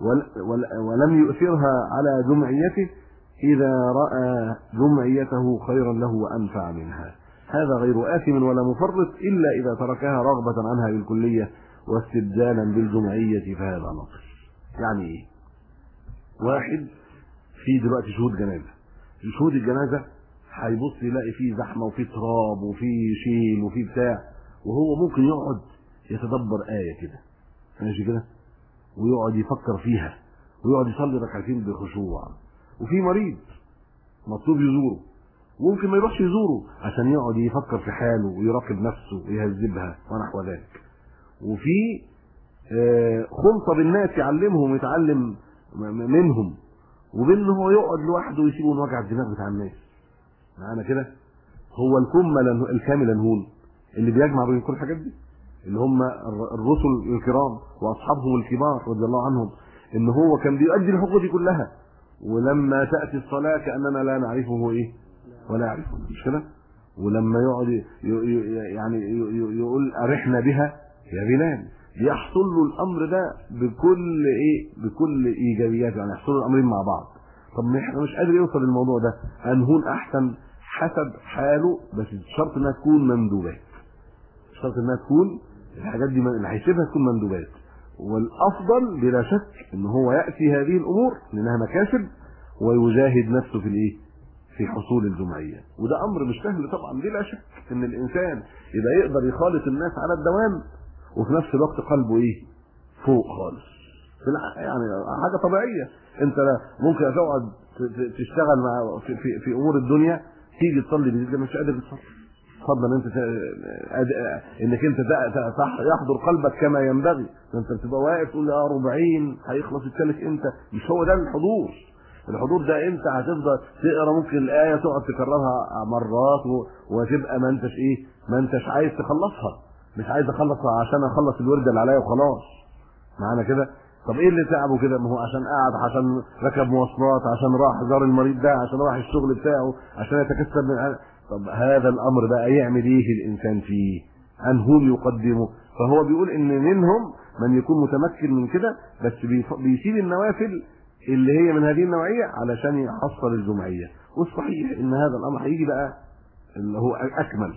ولم يؤثرها على جمعيته اذا راى جمعيته خيرا له وانفع منها، هذا غير آثم ولا مفرط الا اذا تركها رغبه عنها بالكليه واستبدالا بالجمعيه، فهذا نقص. يعني ايه؟ واحد في دلوقتي شهود جنازه، شهود الجنازه هيبص يلاقي فيه زحمه وفيه تراب وفيه شيل وفيه بتاع، وهو ممكن يقعد يتدبر آية كده ماشي كده ويقعد يفكر فيها ويقعد يصلي ركعتين بخشوع. وفي مريض مطلوب يزوره وممكن ما يروحش يزوره عشان يقعد يفكر في حاله ويراقب نفسه ويهذبها ونحو ذلك. وفي خلطة بالناس يعلمهم ويتعلم منهم، وبانه هو يقعد لوحده ويسيبه من وجع الدماغ بتاع الناس. معانا كده؟ هو الكمل الكامل هون اللي بيجمع بين كل الحاجات دي اللي هم الرسل الكرام واصحابهم الكبار رضي الله عنهم، ان هو كان بيؤدي الحقوق دي كلها، ولما تاتي الصلاه كاننا لا نعرفه ايه ولا يعرفه، مش كده؟ ولما يقعد يعني يقول ارحنا بها يا بلال، يحصل له الامر ده بكل بكل ايجابياته، يعني يحصل له الامرين مع بعض. طب احنا مش قادر يوصل للموضوع ده، انهون احسن حسب حاله، بس الشرط انها تكون مندوبات، الشرط انها تكون الحاجات دي اللي هيسيبها تكون مندوبات. والافضل بلا شك ان هو ياتي هذه الامور لانها مكاسب ويجاهد نفسه في في حصول الجمعيه، وده امر مش سهل طبعا بلا شك، ان الانسان اذا يقدر يخالط الناس على الدوام وفي نفس الوقت قلبه فوق خالص، يعني حاجه طبيعيه. انت ممكن تقعد تشتغل مع في امور الدنيا، تيجي تصلي بالليل مش قادر تصلي، فضلا انك انت يحضر قلبك كما ينبغي، انت بتبقى واقف تقول يا 40 هيخلص الثالث امتى؟ مش هو ده الحضور. الحضور ده انت هتفضل تقرا ممكن الايه تقعد تكررها مرات وتبقى ما انتش عايز تخلصها، مش عايز اخلصها عشان اخلص الورد اللي عليا وخلاص. معانا كده؟ طب ايه اللي تعبه كده؟ ما هو عشان قاعد، عشان ركب مواصلات، عشان راح زار المريض ده، عشان راح الشغل بتاعه، عشان يتكسب من. طب هذا الامر بقى يعمل ايه الانسان فيه؟ انه يقدمه. فهو بيقول ان منهم من يكون متمكن من كده بس بيسيب النوافل اللي هي من هذه النوعيه علشان يحصل الجمعيه. والصحيح ان هذا الامر هيجي بقى اللي هو اكمل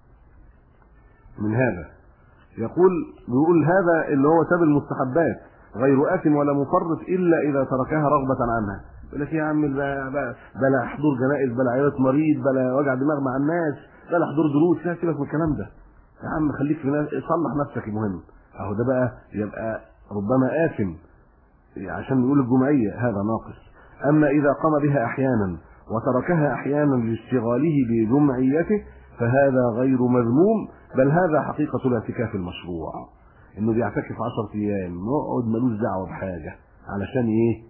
من هذا. بيقول هذا اللي هو ساب المستحبات غير آثم ولا مفرط الا اذا تركها رغبه عنها. يقول لك يا عم بلا حضور جنائز، بلا عيادة مريض، بلا وجع دماغ مع الناس، بلا حضور دروس، لا سيبك من الكلام ده يا عم، خليك في ناس، صلح نفسك المهم. اهو ده بقى يبقى ربما آثم عشان نقول الجمعيه هذا ناقص. اما اذا قام بها احيانا وتركها احيانا لاشتغاله بجمعيته فهذا غير مذموم، بل هذا حقيقه الاعتكاف المشروع، انه بيعتكف 10 ايام نقعد ملوش دعوه بحاجه علشان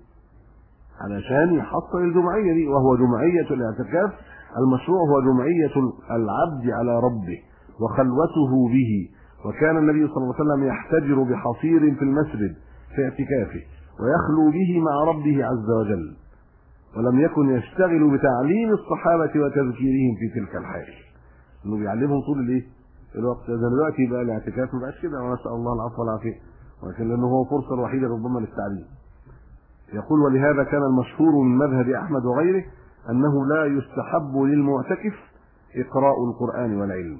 علشان يحصل الجمعيه دي، وهو جمعيه الاعتكاف المشروع هو جمعيه العبد على ربه وخلوته به. وكان النبي صلى الله عليه وسلم يحتجر بحصير في المسجد في اعتكافه ويخلو به مع ربه عز وجل، ولم يكن يشتغل بتعليم الصحابه وتذكيرهم في تلك الحال، انه بيعلمهم طول الوقت. دلوقتي بقى الاعتكاف ما بقاش كده، ونسال الله العفو والعافيه، ولكن لانه هو فرصه الوحيده ربما للتعليم. يقول ولهذا كان المشهور من مذهب احمد وغيره انه لا يستحب للمعتكف اقراء القران والعلم،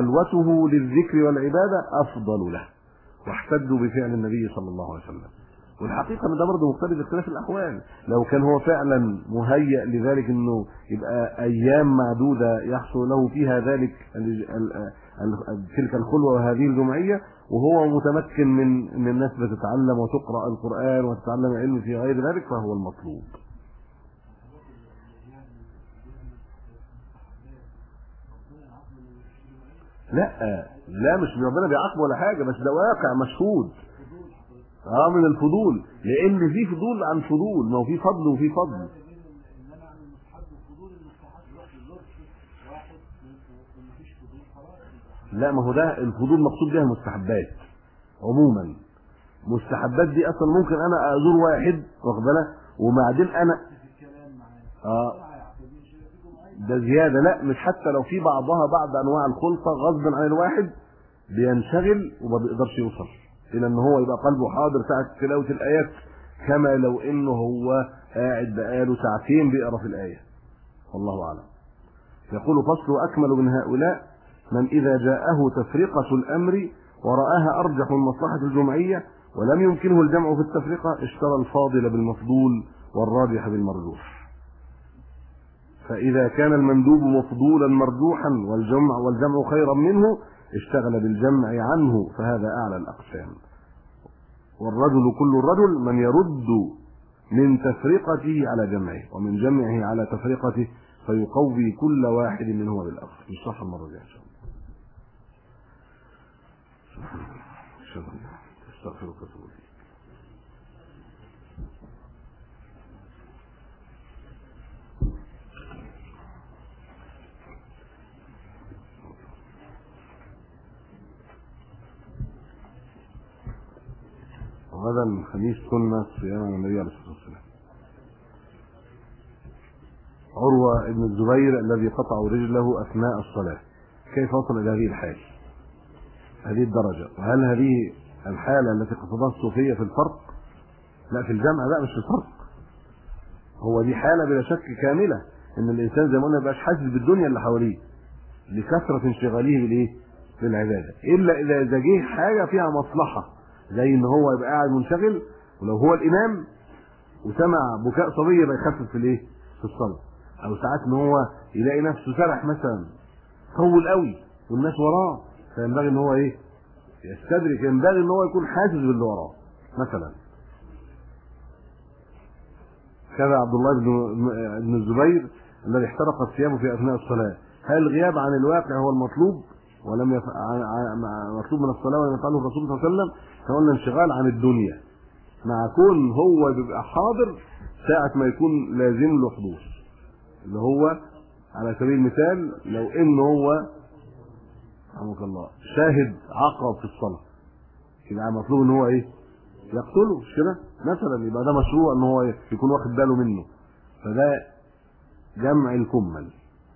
وخلوته للذكر والعباده افضل له، واحتجوا بفعل النبي صلى الله عليه وسلم. والحقيقه ان ده برضه مختلف اختلاف الاحوال. لو كان هو فعلا مهيأ لذلك انه يبقى ايام معدوده يحصل له فيها ذلك تلك الخلوه وهذه الجمعيه، وهو متمكن من ان الناس بتتعلم وتقرا القران وتتعلم العلم في غير ذلك، فهو المطلوب. لا مش ربنا بيعاقبه ولا حاجه، بس ده واقع مشهود من الفضول، لان في فضول عن فضول، ما هو في فضل وفي فضل. لا، ما هو ده الفضول مقصود بها المستحبات عموما. مستحبات دي اصلا ممكن انا ازور واحد واخد بالك وبعدين انا ده زياده. لا، مش حتى لو في بعضها بعض انواع الخلطه غصبا عن الواحد بينشغل وما بيقدرش يوصل الى ان هو يبقى قلبه حاضر ساعه تلاوه الايات، كما لو انه هو قاعد بقاله ساعتين بيقرا في الايه. والله اعلم. يقول فصل: اكمل من هؤلاء من اذا جاءه تفرقه الامر ورآها ارجح من مصلحه الجمعيه ولم يمكنه الجمع في التفرقه، اشترى الفاضل بالمفضول والراجح بالمرجوح. فإذا كان المندوب مفضولا مرجوحا والجمع خيرا منه اشتغل بالجمع عنه، فهذا أعلى الأقسام. والرجل كل الرجل من يرد من تفرقته على جمعه ومن جمعه على تفرقته، فيقوي كل واحد منهما بالآخر. نشرح المرة الجاية إن شاء الله. استغفرك واتوب إليك. غدا الخميس سنة صيام النبي عليه الصلاة والسلام. عروة ابن الزبير الذي قطع رجله أثناء الصلاة، كيف وصل إلى هذه الحال، هذه الدرجة؟ وهل هذه الحالة التي قصدها الصوفية في الفرق؟ لا، في الجمع، لا مش في الفرق. هو دي حالة بلا شك كاملة، إن الإنسان زي ما قلنا ميبقاش حاسس بالدنيا اللي حواليه لكثرة انشغاله بالإيه؟ بالعبادة، إلا إذا جه حاجة فيها مصلحة، زي ان هو يبقى قاعد منشغل، ولو هو الامام وسمع بكاء صبي يبقى يخفف في الايه؟ في الصلاه. او ساعات ان هو يلاقي نفسه سرح مثلا طول قوي والناس وراه، فينبغي ان هو ايه؟ يستدرك، ينبغي ان هو يكون حاسس باللي وراه مثلا. كذا عبد الله بن الزبير الذي احترقت ثيابه في اثناء الصلاه، هل الغياب عن الواقع هو المطلوب ولم مطلوب من الصلاه ولم يفعله الرسول صلى الله عليه وسلم؟ فقلنا انشغال عن الدنيا مع كون هو بيبقى حاضر ساعه ما يكون لازم له حضور، اللي هو على سبيل المثال لو انه هو رحمك الله شاهد عقرب في الصلاه، يبقى مطلوب ان هو ايه؟ يقتله، مش كده مثلا؟ يبقى ده مشروع ان هو يكون واخد باله منه، فده جمع الكمل.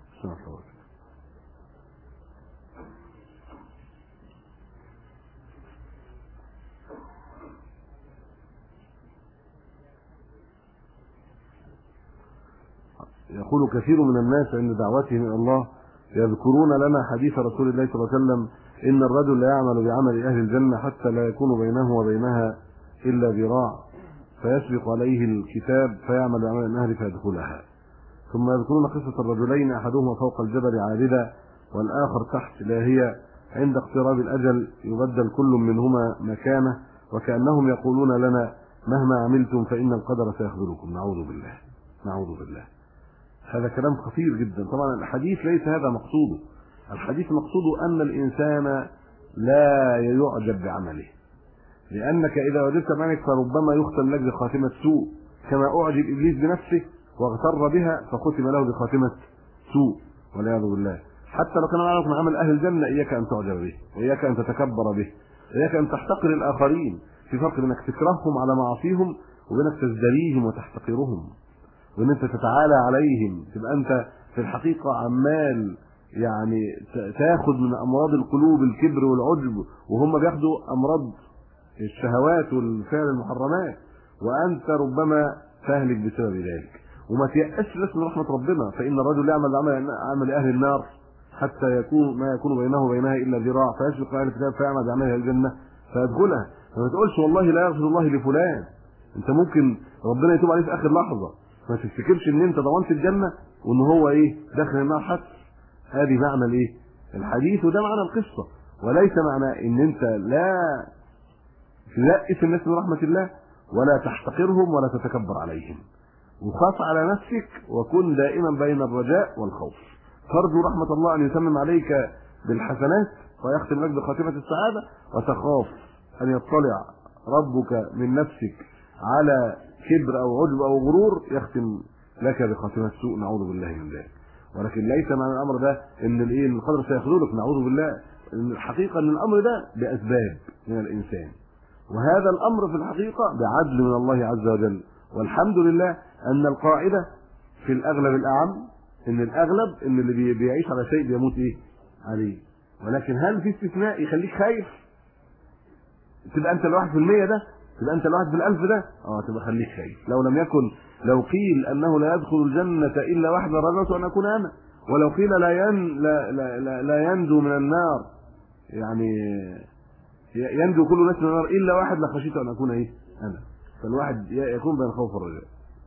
يقول كثير من الناس عند دعوتهم الى الله يذكرون لنا حديث رسول الله صلى الله عليه وسلم: ان الرجل لا يعمل بعمل اهل الجنه حتى لا يكون بينه وبينها الا ذراع، فيسبق عليه الكتاب فيعمل بعمل النهر فيدخلها. ثم يذكرون قصه الرجلين احدهما فوق الجبل عابدا والاخر تحت لاهيا، عند اقتراب الاجل يبدل كل منهما مكانه، وكانهم يقولون لنا: مهما عملتم فان القدر سيخذلكم. نعوذ بالله، نعوذ بالله. هذا كلام خطير جدا. طبعا الحديث ليس هذا مقصوده، الحديث مقصوده أن الإنسان لا يعجب بعمله، لأنك إذا وجدت بعملك فربما يختم لك بخاتمة سوء، كما أعجب إبليس بنفسه واغتر بها فختم له بخاتمة سوء والعياذ بالله. حتى لو كان معك من عمل أهل الجنة إياك أن تعجب به، وإياك أن تتكبر به، إياك أن تحتقر الآخرين. في فرق بينك تكرههم على معاصيهم وبينك تزدريهم وتحتقرهم، وان انت تتعالى عليهم، تبقى انت في الحقيقه عمال يعني تاخذ من امراض القلوب الكبر والعجب، وهم بياخدوا امراض الشهوات والفعل المحرمات، وانت ربما تهلك بسبب ذلك. وما تيأسش بس من رحمه ربنا، فان الرجل يعمل عمل اهل النار حتى يكون ما يكون بينه وبينها الا ذراع، فيسبق اهل الكتاب فيعمل بعمل اهل الجنه فيدخلها. فما تقولش والله لا يغفر الله لفلان، انت ممكن ربنا يتوب عليك في اخر لحظه، ما تفتكرش ان انت ضمنت الجنه وان هو ايه داخل النار حتى. هذه معنى الايه الحديث، وده معنى القصه، وليس معنى ان انت لا تيأس الناس من رحمه الله ولا تحتقرهم ولا تتكبر عليهم. وخاف على نفسك وكن دائما بين الرجاء والخوف. ترجو رحمه الله ان يتمم عليك بالحسنات ويختم لك بخاتمه السعاده، وتخاف ان يطلع ربك من نفسك على كبر او عجب او غرور يختم لك بخاتمه سوء، نعوذ بالله من ذلك. ولكن ليس معنى الامر ده ان الايه القدر سيخذلك، نعوذ بالله. الحقيقه ان الامر ده باسباب من الانسان، وهذا الامر في الحقيقه بعدل من الله عز وجل. والحمد لله ان القاعده في الاغلب الاعم ان الاغلب ان اللي بيعيش على شيء بيموت ايه عليه. ولكن هل في استثناء يخليك خايف تبقى انت الواحد في المية ده، تبقى انت الواحد في الالف ده؟ تبقى خليك خايف. لو لم يكن، لو قيل انه لا يدخل الجنه الا واحد رجوت ان اكون انا، ولو قيل لا ينجو من النار، يعني ينجو كل الناس من النار الا واحد، لخشيت ان اكون ايه انا. فالواحد يكون بين الخوف والرجاء.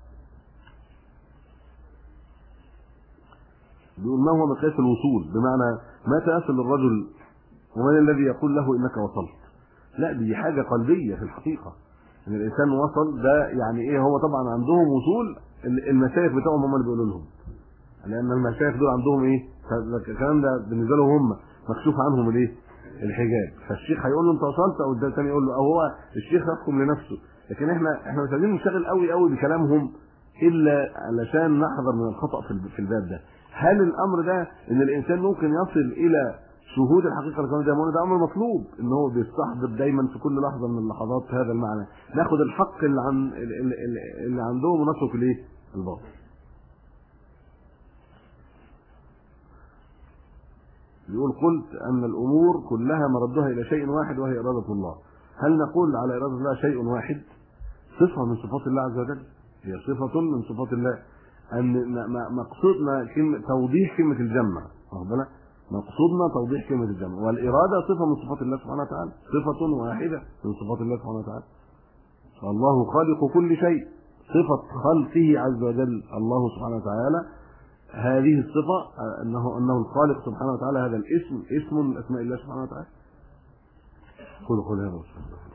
بيقول ما هو مقياس الوصول؟ بمعنى متى يصل الرجل ومن الذي يقول له انك وصلت؟ لا، دي حاجه قلبيه في الحقيقه، ان الانسان وصل ده يعني ايه. هو طبعا عندهم وصول، المشايخ بتاعهم هم اللي بيقولوا لهم، لان المشايخ دول عندهم ايه الكلام ده بالنسبه لهم هم مكشوف عنهم الايه الحجاب. فالشيخ هيقول له انت وصلت، او الثاني يقول له، او هو الشيخ يحكم لنفسه. لكن احنا مش عايزين نشتغل قوي بكلامهم الا علشان نحذر من الخطا في الباب ده. هل الامر ده ان الانسان ممكن يصل الى شهود الحقيقه الكونيه زي ما قلنا، ده امر مطلوب، ان هو بيستحضر دايما في كل لحظه من اللحظات هذا المعنى. ناخد الحق اللي عندهم ونترك الايه الباطل. يقول قلت ان الامور كلها مردها الى شيء واحد وهي اراده الله. هل نقول على اراده الله شيء واحد؟ صفه من صفات الله عز وجل، هي صفه من صفات الله. ان مقصودنا توضيح كلمه الجمع، واخد بالك؟ مقصودنا توضيح كلمه الجمع، والاراده صفه من صفات الله سبحانه وتعالى، صفه واحده من صفات الله سبحانه وتعالى. الله خالق كل شيء، صفه خلقه عز وجل الله سبحانه وتعالى. هذه الصفه انه الخالق سبحانه وتعالى، هذا الاسم اسم من اسماء الله سبحانه وتعالى. قل هذا